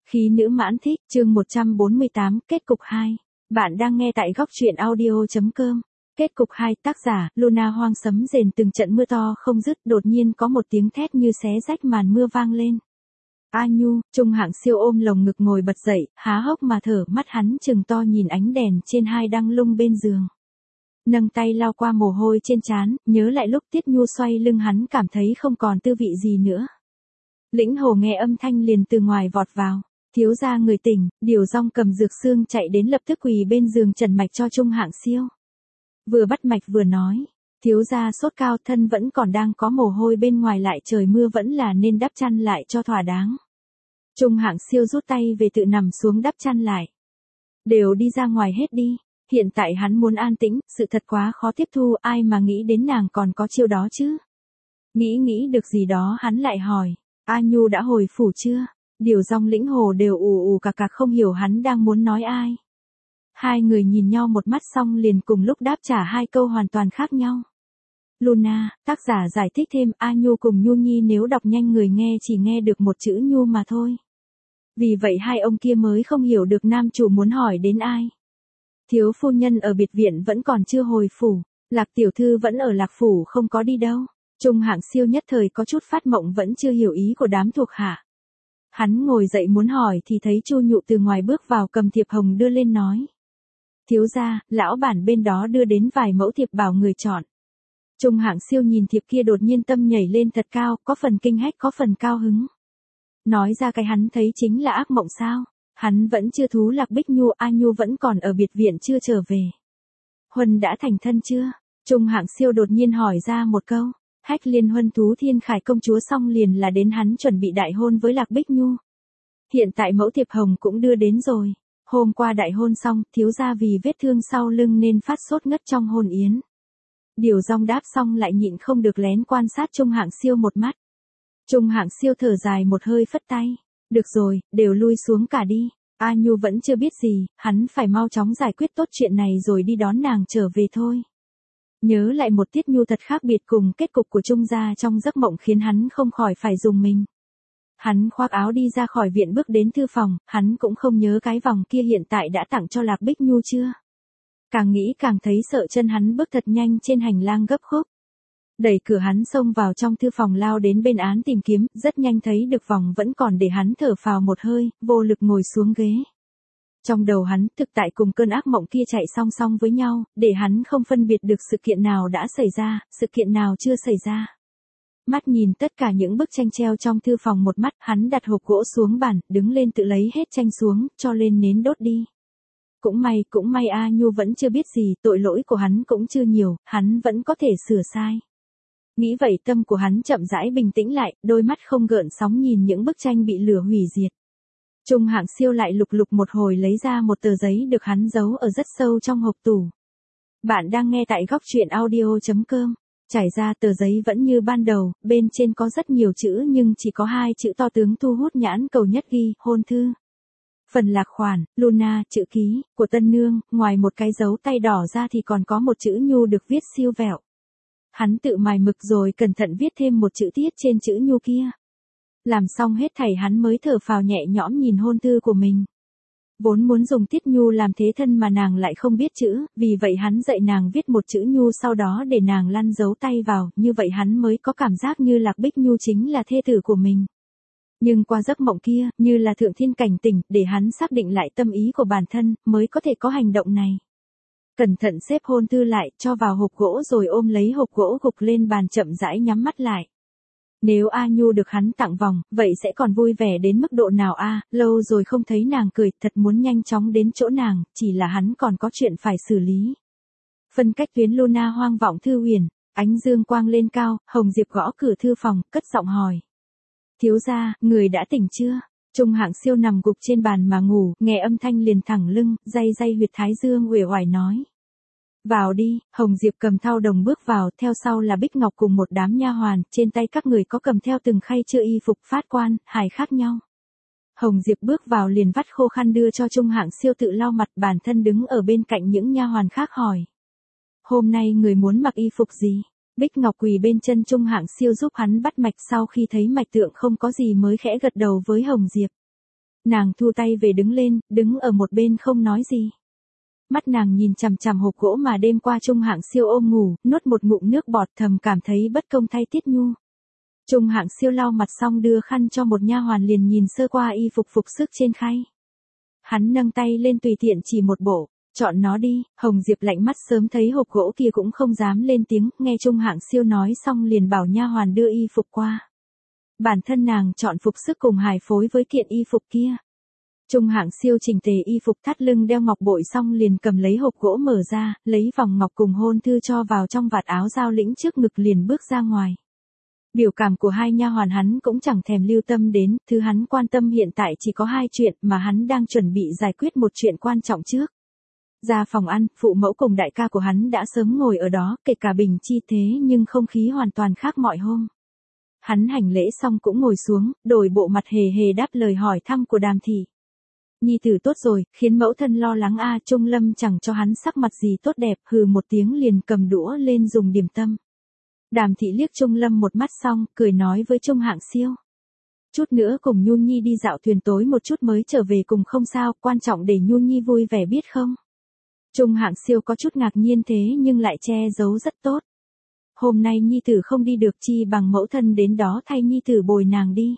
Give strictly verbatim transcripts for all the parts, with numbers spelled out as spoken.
Khí nữ mãn thích, chương một trăm bốn mươi tám, kết cục hai. Bạn đang nghe tại góc truyện audio.com. Kết cục hai, tác giả, Luna Hoang. Sấm rền từng trận mưa to không dứt, đột nhiên có một tiếng thét như xé rách màn mưa vang lên. A Nhu, Trung Hạng Siêu ôm lồng ngực ngồi bật dậy, há hốc mà thở, mắt hắn trừng to nhìn ánh đèn trên hai đăng lung bên giường. Nâng tay lau qua mồ hôi trên trán, nhớ lại lúc Tiết Nhu xoay lưng hắn cảm thấy không còn tư vị gì nữa. Lĩnh Hồ nghe âm thanh liền từ ngoài vọt vào. Thiếu gia người tỉnh, Điều Dong cầm dược xương chạy đến lập tức quỳ bên giường trần mạch cho Trung Hạng Siêu. Vừa bắt mạch vừa nói, thiếu gia sốt cao, thân vẫn còn đang có mồ hôi, bên ngoài lại trời mưa, vẫn là nên đắp chăn lại cho thỏa đáng. Trung Hạng Siêu rút tay về tự nằm xuống đắp chăn lại. Đều đi ra ngoài hết đi, hiện tại hắn muốn an tĩnh, sự thật quá khó tiếp thu, ai mà nghĩ đến nàng còn có chiêu đó chứ. Nghĩ nghĩ được gì đó hắn lại hỏi, A Nhu đã hồi phủ chưa? Điều Dong Lĩnh Hồ đều ù ù cạc cạc không hiểu hắn đang muốn nói ai. Hai người nhìn nhau một mắt xong liền cùng lúc đáp trả hai câu hoàn toàn khác nhau. Luna, tác giả giải thích thêm, A Nhu cùng Nhu Nhi nếu đọc nhanh người nghe chỉ nghe được một chữ Nhu mà thôi. Vì vậy hai ông kia mới không hiểu được nam chủ muốn hỏi đến ai. Thiếu phu nhân ở biệt viện vẫn còn chưa hồi phủ, Lạc tiểu thư vẫn ở Lạc phủ không có đi đâu. Trung Hạng Siêu nhất thời có chút phát mộng, vẫn chưa hiểu ý của đám thuộc hạ. Hắn ngồi dậy muốn hỏi thì thấy Chu Nhụ từ ngoài bước vào cầm thiệp hồng đưa lên nói. Thiếu gia, lão bản bên đó đưa đến vài mẫu thiệp bảo người chọn. Trung Hạng Siêu nhìn thiệp kia đột nhiên tâm nhảy lên thật cao, có phần kinh hách có phần cao hứng. Nói ra cái hắn thấy chính là ác mộng sao, hắn vẫn chưa thú Lạc Bích Nhu, A Nhu vẫn còn ở biệt viện chưa trở về. Huân đã thành thân chưa? Trung Hạng Siêu đột nhiên hỏi ra một câu. Hách liên huân thú Thiên Khải công chúa xong liền là đến hắn chuẩn bị đại hôn với Lạc Bích Nhu. Hiện tại mẫu thiệp hồng cũng đưa đến rồi. Hôm qua đại hôn xong, thiếu gia vì vết thương sau lưng nên phát sốt ngất trong hôn yến. Điều Dong đáp xong lại nhịn không được lén quan sát Trung Hạng Siêu một mắt. Trung Hạng Siêu thở dài một hơi phất tay. Được rồi, đều lui xuống cả đi. A Nhu vẫn chưa biết gì, hắn phải mau chóng giải quyết tốt chuyện này rồi đi đón nàng trở về thôi. Nhớ lại một Tiết Nhu thật khác biệt cùng kết cục của Trung gia trong giấc mộng khiến hắn không khỏi phải rùng mình. Hắn khoác áo đi ra khỏi viện bước đến thư phòng, hắn cũng không nhớ cái vòng kia hiện tại đã tặng cho Lạc Bích Nhu chưa. Càng nghĩ càng thấy sợ, chân hắn bước thật nhanh trên hành lang gấp khúc. Đẩy cửa hắn xông vào trong thư phòng lao đến bên án tìm kiếm, rất nhanh thấy được vòng vẫn còn để hắn thở phào một hơi, vô lực ngồi xuống ghế. Trong đầu hắn, thực tại cùng cơn ác mộng kia chạy song song với nhau, để hắn không phân biệt được sự kiện nào đã xảy ra, sự kiện nào chưa xảy ra. Mắt nhìn tất cả những bức tranh treo trong thư phòng một mắt, hắn đặt hộp gỗ xuống bàn, đứng lên tự lấy hết tranh xuống, cho lên nến đốt đi. Cũng may, cũng may A Nhu vẫn chưa biết gì, tội lỗi của hắn cũng chưa nhiều, hắn vẫn có thể sửa sai. Nghĩ vậy tâm của hắn chậm rãi bình tĩnh lại, đôi mắt không gợn sóng nhìn những bức tranh bị lửa hủy diệt. Trung Hạng Siêu lại lục lục một hồi lấy ra một tờ giấy được hắn giấu ở rất sâu trong hộp tủ. Bạn đang nghe tại góc truyện audio.com. Trải ra tờ giấy vẫn như ban đầu, bên trên có rất nhiều chữ nhưng chỉ có hai chữ to tướng thu hút nhãn cầu nhất ghi, hôn thư. Phần lạc khoản, Luna, chữ ký, của tân nương, ngoài một cái dấu tay đỏ ra thì còn có một chữ Nhu được viết siêu vẹo. Hắn tự mài mực rồi cẩn thận viết thêm một chữ Tiết trên chữ Nhu kia. Làm xong hết thảy hắn mới thở phào nhẹ nhõm nhìn hôn thư của mình. Vốn muốn dùng Tiết Nhu làm thế thân mà nàng lại không biết chữ, vì vậy hắn dạy nàng viết một chữ Nhu sau đó để nàng lăn dấu tay vào, như vậy hắn mới có cảm giác như Lạc Bích Nhu chính là thê tử của mình. Nhưng qua giấc mộng kia, như là thượng thiên cảnh tỉnh, để hắn xác định lại tâm ý của bản thân, mới có thể có hành động này. Cẩn thận xếp hôn thư lại, cho vào hộp gỗ rồi ôm lấy hộp gỗ gục lên bàn chậm rãi nhắm mắt lại. Nếu A Nhu được hắn tặng vòng, vậy sẽ còn vui vẻ đến mức độ nào a? Lâu rồi không thấy nàng cười, thật muốn nhanh chóng đến chỗ nàng, chỉ là hắn còn có chuyện phải xử lý. Phân cách tuyến Luna Hoang vọng thư huyền, ánh dương quang lên cao, Hồng Diệp gõ cửa thư phòng, cất giọng hỏi. Thiếu gia, người đã tỉnh chưa? Trung Hạng Siêu nằm gục trên bàn mà ngủ, nghe âm thanh liền thẳng lưng, day day huyệt thái dương uể oải nói. Vào đi. Hồng Diệp cầm thao đồng bước vào, theo sau là Bích Ngọc cùng một đám nha hoàn, trên tay các người có cầm theo từng khay chữa y phục phát quan, hài khác nhau. Hồng Diệp bước vào liền vắt khô khăn đưa cho Trung Hạng Siêu tự lau mặt, bản thân đứng ở bên cạnh những nha hoàn khác hỏi. Hôm nay người muốn mặc y phục gì? Bích Ngọc quỳ bên chân Trung Hạng Siêu giúp hắn bắt mạch, sau khi thấy mạch tượng không có gì mới khẽ gật đầu với Hồng Diệp. Nàng thu tay về đứng lên, đứng ở một bên không nói gì. Mắt nàng nhìn chằm chằm hộp gỗ mà đêm qua Trung Hạng Siêu ôm ngủ, nuốt một ngụm nước bọt thầm cảm thấy bất công thay Tiết Nhu. Trung Hạng Siêu lau mặt xong đưa khăn cho một nha hoàn liền nhìn sơ qua y phục phục sức trên khay. Hắn nâng tay lên tùy tiện chỉ một bộ, chọn nó đi. Hồng Diệp lạnh mắt sớm thấy hộp gỗ kia cũng không dám lên tiếng, nghe Trung Hạng Siêu nói xong liền bảo nha hoàn đưa y phục qua. Bản thân nàng chọn phục sức cùng hài phối với kiện y phục kia. Trung Hạng Siêu chỉnh tề y phục thắt lưng đeo ngọc bội xong liền cầm lấy hộp gỗ mở ra, lấy vòng ngọc cùng hôn thư cho vào trong vạt áo giao lĩnh trước ngực liền bước ra ngoài. Biểu cảm của hai nha hoàn hắn cũng chẳng thèm lưu tâm đến, thứ hắn quan tâm hiện tại chỉ có hai chuyện mà hắn đang chuẩn bị giải quyết một chuyện quan trọng trước. Ra phòng ăn, phụ mẫu cùng đại ca của hắn đã sớm ngồi ở đó, kể cả Bình Chi thế nhưng không khí hoàn toàn khác mọi hôm. Hắn hành lễ xong cũng ngồi xuống, đổi bộ mặt hề hề đáp lời hỏi thăm của Đàm thị. Nhi tử tốt rồi, khiến mẫu thân lo lắng a. Trung Lâm chẳng cho hắn sắc mặt gì tốt đẹp, hừ một tiếng liền cầm đũa lên dùng điểm tâm. Đàm thị liếc Trung Lâm một mắt xong, cười nói với Trung Hạng Siêu. Chút nữa cùng Nhu Nhi đi dạo thuyền tối một chút mới trở về cùng không sao, quan trọng để Nhu Nhi vui vẻ biết không? Trung Hạng Siêu có chút ngạc nhiên thế nhưng lại che giấu rất tốt. Hôm nay Nhi tử không đi được chi bằng mẫu thân đến đó thay Nhi tử bồi nàng đi.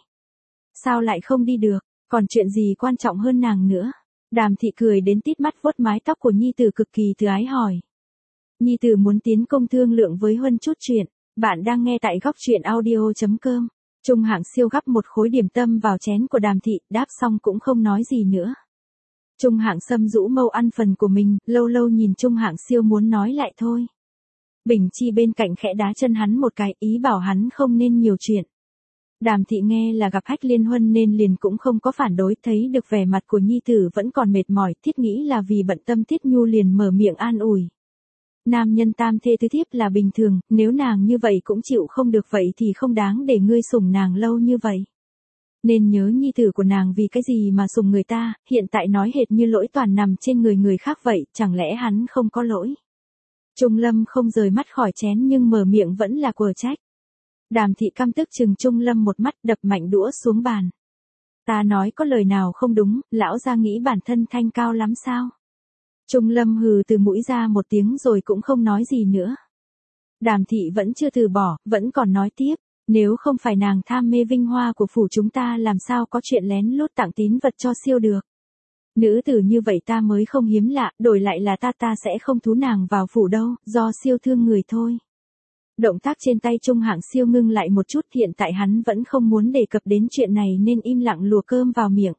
Sao lại không đi được, còn chuyện gì quan trọng hơn nàng nữa? Đàm thị cười đến tít mắt vuốt mái tóc của Nhi tử cực kỳ từ ái hỏi. Nhi tử muốn tiến công thương lượng với Huân chút chuyện. Bạn đang nghe tại góc truyện audio chấm com. Trung Hạng Siêu gắp một khối điểm tâm vào chén của Đàm thị, đáp xong cũng không nói gì nữa. Trung Hạng Sâm rũ mâu ăn phần của mình, lâu lâu nhìn Trung Hạng Siêu muốn nói lại thôi. Bình Chi bên cạnh khẽ đá chân hắn một cái, ý bảo hắn không nên nhiều chuyện. Đàm thị nghe là gặp Hách Liên Huân nên liền cũng không có phản đối, thấy được vẻ mặt của Nhi tử vẫn còn mệt mỏi, thiết nghĩ là vì bận tâm Tiết Nhu liền mở miệng an ủi. Nam nhân tam thê tứ thiếp là bình thường, nếu nàng như vậy cũng chịu không được vậy thì không đáng để ngươi sủng nàng lâu như vậy. Nên nhớ Nhi tử của nàng vì cái gì mà sủng người ta, hiện tại nói hệt như lỗi toàn nằm trên người người khác vậy, chẳng lẽ hắn không có lỗi. Trung Lâm không rời mắt khỏi chén nhưng mở miệng vẫn là quở trách. Đàm thị căm tức chừng Trung Lâm một mắt đập mạnh đũa xuống bàn. Ta nói có lời nào không đúng, lão gia nghĩ bản thân thanh cao lắm sao? Trung Lâm hừ từ mũi ra một tiếng rồi cũng không nói gì nữa. Đàm thị vẫn chưa từ bỏ, vẫn còn nói tiếp, nếu không phải nàng tham mê vinh hoa của phủ chúng ta làm sao có chuyện lén lút tặng tín vật cho siêu được. Nữ tử như vậy ta mới không hiếm lạ, đổi lại là ta ta sẽ không thú nàng vào phủ đâu, do siêu thương người thôi. Động tác trên tay Trung Hạng Siêu ngưng lại một chút, hiện tại hắn vẫn không muốn đề cập đến chuyện này nên im lặng lùa cơm vào miệng.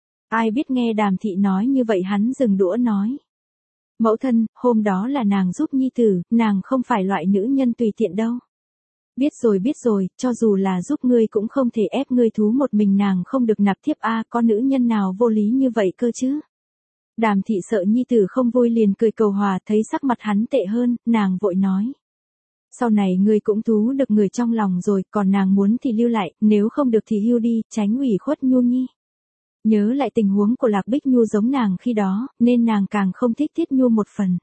Ai biết nghe Đàm thị nói như vậy hắn dừng đũa nói. Mẫu thân, hôm đó là nàng giúp Nhi tử, nàng không phải loại nữ nhân tùy tiện đâu. Biết rồi biết rồi, cho dù là giúp ngươi cũng không thể ép ngươi thú một mình nàng không được nạp thiếp a, có nữ nhân nào vô lý như vậy cơ chứ. Đàm thị sợ Nhi tử không vui liền cười cầu hòa, thấy sắc mặt hắn tệ hơn, nàng vội nói. Sau này ngươi cũng thú được người trong lòng rồi, còn nàng muốn thì lưu lại, nếu không được thì hưu đi, tránh ủy khuất Nhu Nhi. Nhớ lại tình huống của Lạc Bích Nhu giống nàng khi đó, nên nàng càng không thích Tiết Nhu một phần.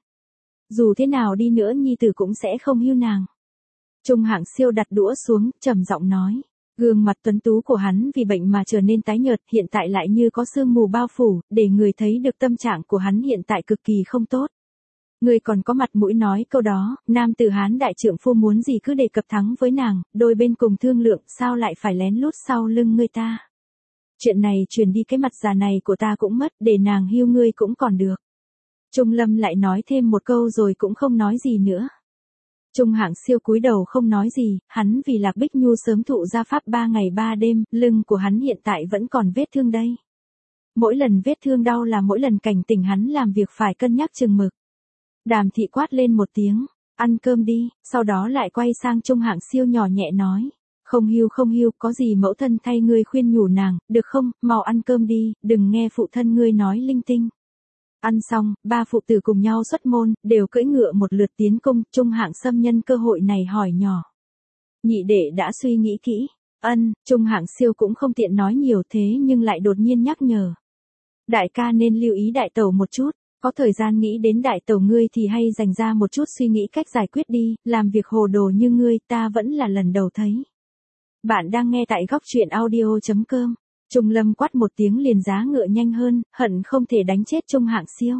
Dù thế nào đi nữa Nhi tử cũng sẽ không hưu nàng. Trung Hạng Siêu đặt đũa xuống, trầm giọng nói. Gương mặt tuấn tú của hắn vì bệnh mà trở nên tái nhợt, hiện tại lại như có sương mù bao phủ, để người thấy được tâm trạng của hắn hiện tại cực kỳ không tốt. Người còn có mặt mũi nói câu đó, nam tử Hán đại trượng phu muốn gì cứ đề cập thắng với nàng, đôi bên cùng thương lượng, sao lại phải lén lút sau lưng ngươi ta. Chuyện này truyền đi cái mặt già này của ta cũng mất, để nàng hưu ngươi cũng còn được. Trung Lâm lại nói thêm một câu rồi cũng không nói gì nữa. Trung Hạng Siêu cúi đầu không nói gì, hắn vì Lạc Bích Nhu sớm thụ gia pháp ba ngày ba đêm, lưng của hắn hiện tại vẫn còn vết thương đây. Mỗi lần vết thương đau là mỗi lần cảnh tỉnh hắn làm việc phải cân nhắc chừng mực. Đàm thị quát lên một tiếng, ăn cơm đi, sau đó lại quay sang Trung Hạng Siêu nhỏ nhẹ nói. Không hưu không hưu, có gì mẫu thân thay ngươi khuyên nhủ nàng, được không, mau ăn cơm đi, đừng nghe phụ thân ngươi nói linh tinh. Ăn xong, ba phụ tử cùng nhau xuất môn, đều cưỡi ngựa một lượt tiến cung, Trung Hạng Sâm nhân cơ hội này hỏi nhỏ. Nhị đệ đã suy nghĩ kỹ, ân, Trung Hạng Siêu cũng không tiện nói nhiều thế nhưng lại đột nhiên nhắc nhở. Đại ca nên lưu ý đại tẩu một chút, có thời gian nghĩ đến đại tẩu ngươi thì hay dành ra một chút suy nghĩ cách giải quyết đi, làm việc hồ đồ như ngươi ta vẫn là lần đầu thấy. Bạn đang nghe tại góc truyện audio chấm com. Trung Lâm quát một tiếng liền giá ngựa nhanh hơn, hận không thể đánh chết Trung Hạng Siêu.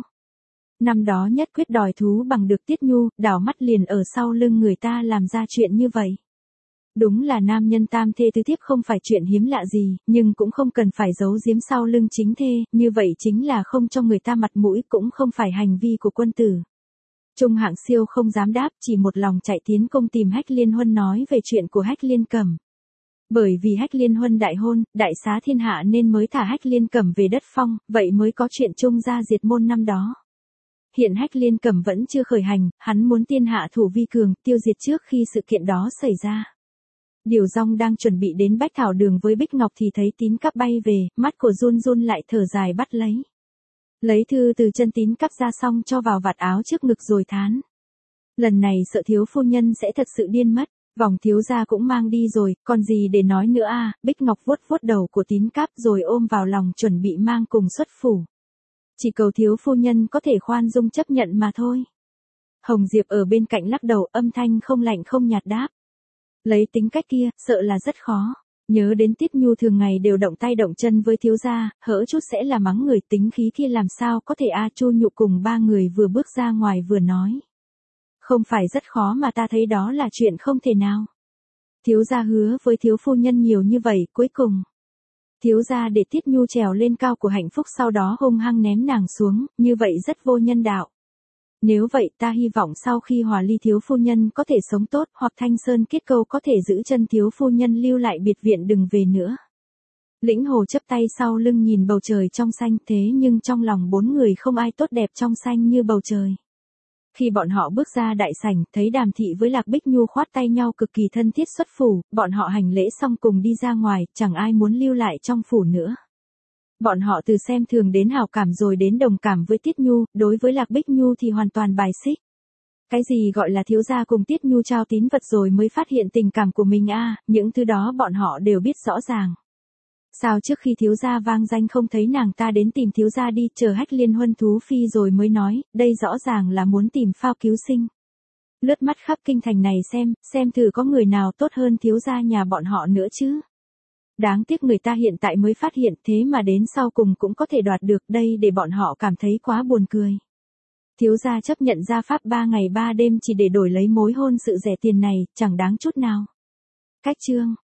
Năm đó nhất quyết đòi thú bằng được Tiết Nhu, đảo mắt liền ở sau lưng người ta làm ra chuyện như vậy. Đúng là nam nhân tam thê tứ thiếp không phải chuyện hiếm lạ gì, nhưng cũng không cần phải giấu giếm sau lưng chính thê, như vậy chính là không cho người ta mặt mũi, cũng không phải hành vi của quân tử. Trung Hạng Siêu không dám đáp, chỉ một lòng chạy tiến công tìm Hách Liên Huân nói về chuyện của Hách Liên Cẩm. Bởi vì Hách Liên Huân đại hôn, đại xá thiên hạ nên mới thả Hách Liên Cẩm về đất phong, vậy mới có chuyện Trung gia diệt môn năm đó. Hiện Hách Liên Cẩm vẫn chưa khởi hành, hắn muốn tiên hạ thủ vi cường, tiêu diệt trước khi sự kiện đó xảy ra. Điều Dong đang chuẩn bị đến Bách Thảo Đường với Bích Ngọc thì thấy Tín Cáp bay về, mắt của run run lại thở dài bắt lấy. Lấy thư từ chân Tín Cáp ra xong cho vào vạt áo trước ngực rồi thán. Lần này sợ thiếu phu nhân sẽ thật sự điên mất, vòng thiếu gia cũng mang đi rồi, còn gì để nói nữa à, Bích Ngọc vuốt vuốt đầu của Tín Cáp rồi ôm vào lòng chuẩn bị mang cùng xuất phủ. Chỉ cầu thiếu phu nhân có thể khoan dung chấp nhận mà thôi. Hồng Diệp ở bên cạnh lắc đầu âm thanh không lạnh không nhạt đáp. Lấy tính cách kia, sợ là rất khó. Nhớ đến Tiết Nhu thường ngày đều động tay động chân với thiếu gia, hỡ chút sẽ là mắng người, tính khí kia làm sao có thể a Chu Nhụ cùng ba người vừa bước ra ngoài vừa nói. Không phải rất khó mà ta thấy đó là chuyện không thể nào. Thiếu gia hứa với thiếu phu nhân nhiều như vậy, cuối cùng. Thiếu gia để Tiết Nhu trèo lên cao của hạnh phúc sau đó hung hăng ném nàng xuống, như vậy rất vô nhân đạo. Nếu vậy ta hy vọng sau khi hòa ly thiếu phu nhân có thể sống tốt hoặc Thanh Sơn kết câu có thể giữ chân thiếu phu nhân lưu lại biệt viện đừng về nữa. Lĩnh Hồ chấp tay sau lưng nhìn bầu trời trong xanh thế nhưng trong lòng bốn người không ai tốt đẹp trong xanh như bầu trời. Khi bọn họ bước ra đại sảnh thấy Đàm Thị với Lạc Bích Nhu khoát tay nhau cực kỳ thân thiết xuất phủ, bọn họ hành lễ xong cùng đi ra ngoài, chẳng ai muốn lưu lại trong phủ nữa. Bọn họ từ xem thường đến hảo cảm rồi đến đồng cảm với Tiết Nhu, đối với Lạc Bích Nhu thì hoàn toàn bài xích. Cái gì gọi là thiếu gia cùng Tiết Nhu trao tín vật rồi mới phát hiện tình cảm của mình a, à, những thứ đó bọn họ đều biết rõ ràng. Sao trước khi thiếu gia vang danh không thấy nàng ta đến tìm thiếu gia đi, chờ Hách Liên Huân thú phi rồi mới nói, đây rõ ràng là muốn tìm phao cứu sinh. Lướt mắt khắp kinh thành này xem, xem thử có người nào tốt hơn thiếu gia nhà bọn họ nữa chứ. Đáng tiếc người ta hiện tại mới phát hiện thế mà đến sau cùng cũng có thể đoạt được đây để bọn họ cảm thấy quá buồn cười. Thiếu gia chấp nhận gia pháp ba ngày ba đêm chỉ để đổi lấy mối hôn sự rẻ tiền này, chẳng đáng chút nào. Cách chương